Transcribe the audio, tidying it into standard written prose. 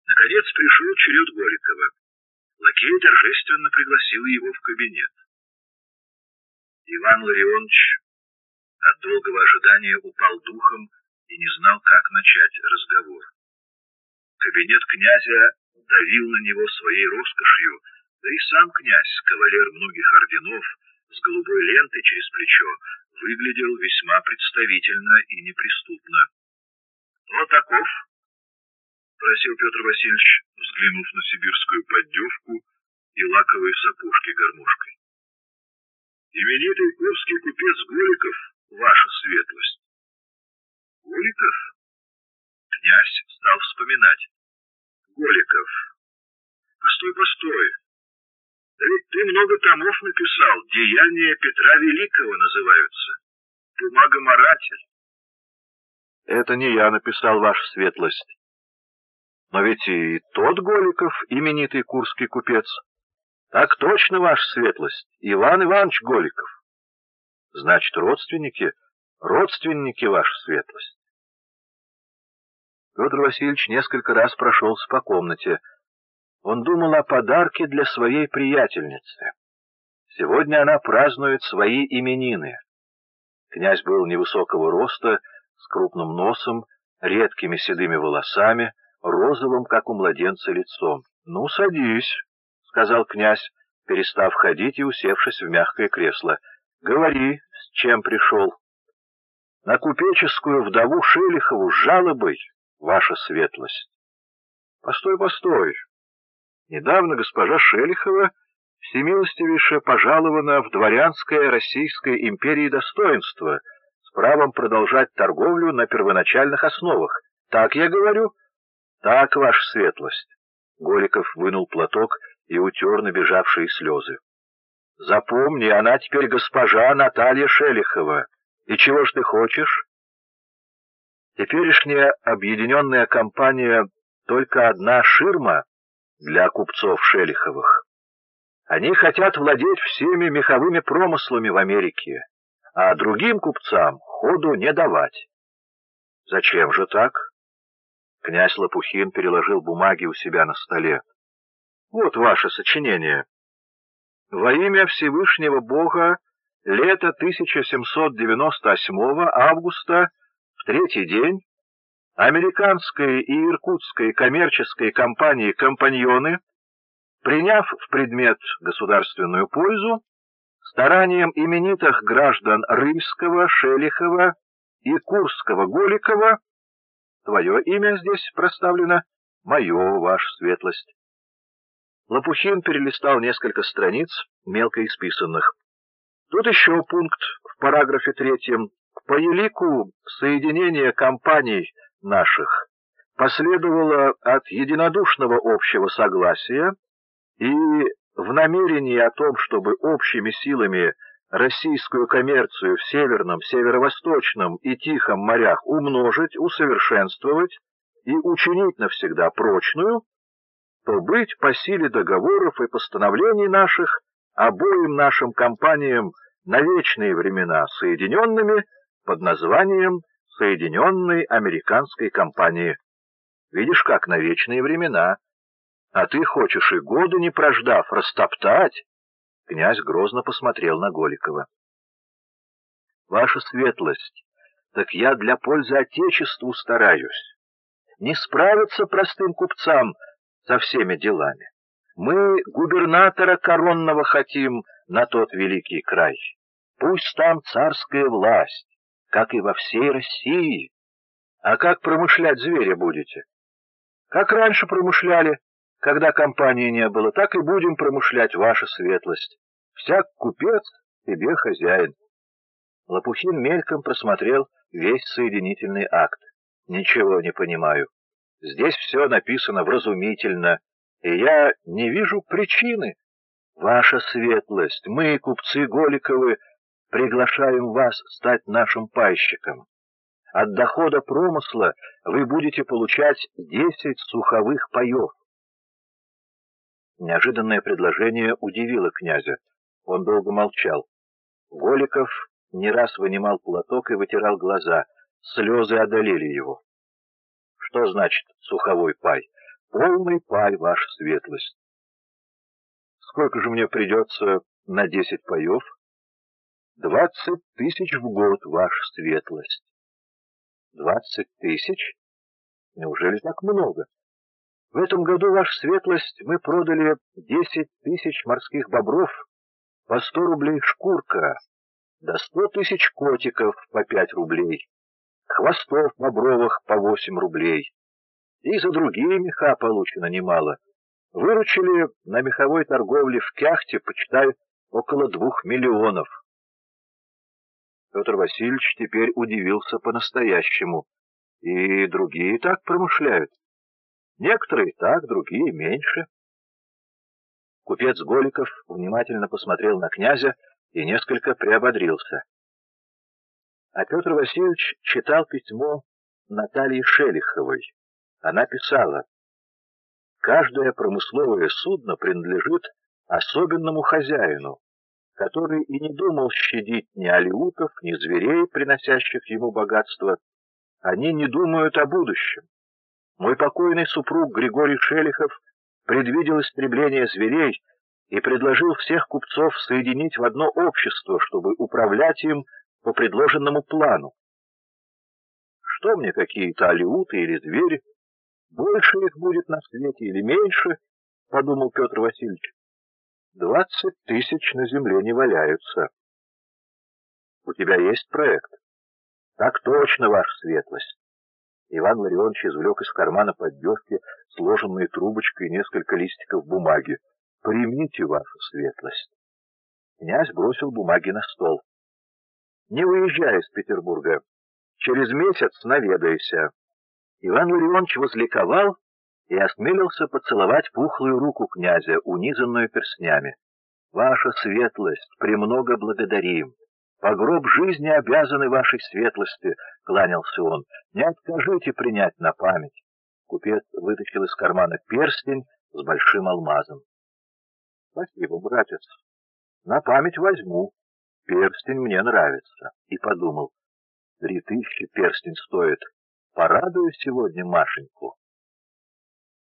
Наконец пришел черед Голикова. Лакей торжественно пригласил его в кабинет. Иван Ларионович от долгого ожидания упал духом и не знал, как начать разговор. Кабинет князя давил на него своей роскошью, да и сам князь, кавалер многих орденов, с голубой лентой через плечо, выглядел весьма представительно и неприступно. — Кто таков? — спросил Петр Васильевич, взглянув на сибирскую поддевку и лаковые сапожки гармошкой. — Именитый курский купец Голиков, ваша светлость. — Голиков? Князь стал вспоминать. — Голиков. Постой, постой. Да ведь ты много томов написал, «Деяния Петра Великого» называются. Бумагоморатель. — Это не я написал, ваша светлость. Но ведь и тот Голиков, именитый курский купец. Так точно, ваша светлость, Иван Иванович Голиков. Значит, родственники, ваша светлость. Петр Васильевич несколько раз прошелся по комнате. Он думал о подарке для своей приятельницы. Сегодня она празднует свои именины. Князь был невысокого роста, с крупным носом, редкими седыми волосами, розовым, как у младенца, лицом. — Ну, садись, — сказал князь, перестав ходить и усевшись в мягкое кресло. — Говори, с чем пришел. — На купеческую вдову Шелихову с жалобой, ваша светлость. — Постой, постой. Недавно госпожа Шелихова всемилостивейше пожалована в дворянское Российской империи достоинство с правом продолжать торговлю на первоначальных основах. Так я говорю? Так, ваша светлость. Голиков вынул платок и утер набежавшие слезы. Запомни, она теперь госпожа Наталья Шелихова. И чего ж ты хочешь? Теперешняя объединенная компания только одна ширма для купцов Шелиховых. Они хотят владеть всеми меховыми промыслами в Америке, а другим купцам ходу не давать. Зачем же так? Князь Лопухин переложил бумаги у себя на столе. Вот ваше сочинение. Во имя Всевышнего Бога, лето 1798 августа, в третий день, американской и иркутской коммерческой компании «Компаньоны», приняв в предмет государственную пользу, старанием именитых граждан Рыльского, Шелихова и Курского Голикова, твое имя здесь проставлено, мое, ваша светлость. Лопухин перелистал несколько страниц, мелко исписанных. Тут еще пункт в параграфе 3. По елику соединения компаний наших последовало от единодушного общего согласия и в намерении о том, чтобы общими силами российскую коммерцию в Северном, Северо-Восточном и Тихом морях умножить, усовершенствовать и учинить навсегда прочную, то быть по силе договоров и постановлений наших обоим нашим компаниям на вечные времена соединенными под названием Соединенной Американской компании. Видишь, как на вечные времена. А ты хочешь и году не прождав растоптать? Князь грозно посмотрел на Голикова. Ваша светлость, так я для пользы Отечеству стараюсь. Не справиться простым купцам со всеми делами. Мы губернатора коронного хотим на тот великий край. Пусть там царская власть, как и во всей России. А как промышлять зверя будете? Как раньше промышляли, когда компании не было, так и будем промышлять, ваша светлость. Всяк купец себе хозяин. Лопухин мельком просмотрел весь соединительный акт. Ничего не понимаю. Здесь все написано вразумительно, и я не вижу причины. Ваша светлость, мы, купцы Голиковы, приглашаем вас стать нашим пайщиком. От дохода промысла вы будете получать 10 суховых паев. Неожиданное предложение удивило князя. Он долго молчал. Голиков не раз вынимал платок и вытирал глаза. Слезы одолели его. Что значит суховой пай? полный пай, ваша светлость. Сколько же мне придется на 10 паев? 20 тысяч в год, ваша светлость. 20 тысяч? Неужели так много? В этом году, ваша светлость, мы продали 10 тысяч морских бобров по 100 рублей шкурка, до 100 тысяч котиков по 5 рублей, хвостов бобровых по 8 рублей. И за другие меха получено немало. Выручили на меховой торговле в Кяхте, почитай, около 2 миллионов. Петр Васильевич теперь удивился по-настоящему. И другие так промышляют. Некоторые так, другие меньше. Купец Голиков внимательно посмотрел на князя и несколько приободрился. А Петр Васильевич читал письмо Натальи Шелиховой. Она писала: «Каждое промысловое судно принадлежит особенному хозяину, который и не думал щадить ни алеутов, ни зверей, приносящих ему богатство. Они не думают о будущем. Мой покойный супруг Григорий Шелихов предвидел истребление зверей и предложил всех купцов соединить в одно общество, чтобы управлять им по предложенному плану. Что мне какие-то алеуты или звери? Больше их будет на свете или меньше, — подумал Петр Васильевич. 20 тысяч на земле не валяются. У тебя есть проект? Так точно, ваша светлость. Иван Ларионович извлек из кармана поддевки сложенные трубочкой несколько листиков бумаги. Примите, ваша светлость. Князь бросил бумаги на стол. Не уезжай из Петербурга. Через месяц наведайся. Иван Ларионович возликовал и осмелился поцеловать пухлую руку князя, унизанную перстнями. Ваша светлость, премного благодарим. По гроб жизни обязаны вашей светлости, — кланялся он. Не откажите принять на память. Купец вытащил из кармана перстень с большим алмазом. Спасибо, братец. На память возьму. Перстень мне нравится. И подумал: 3000 перстень стоит. Порадую сегодня Машеньку.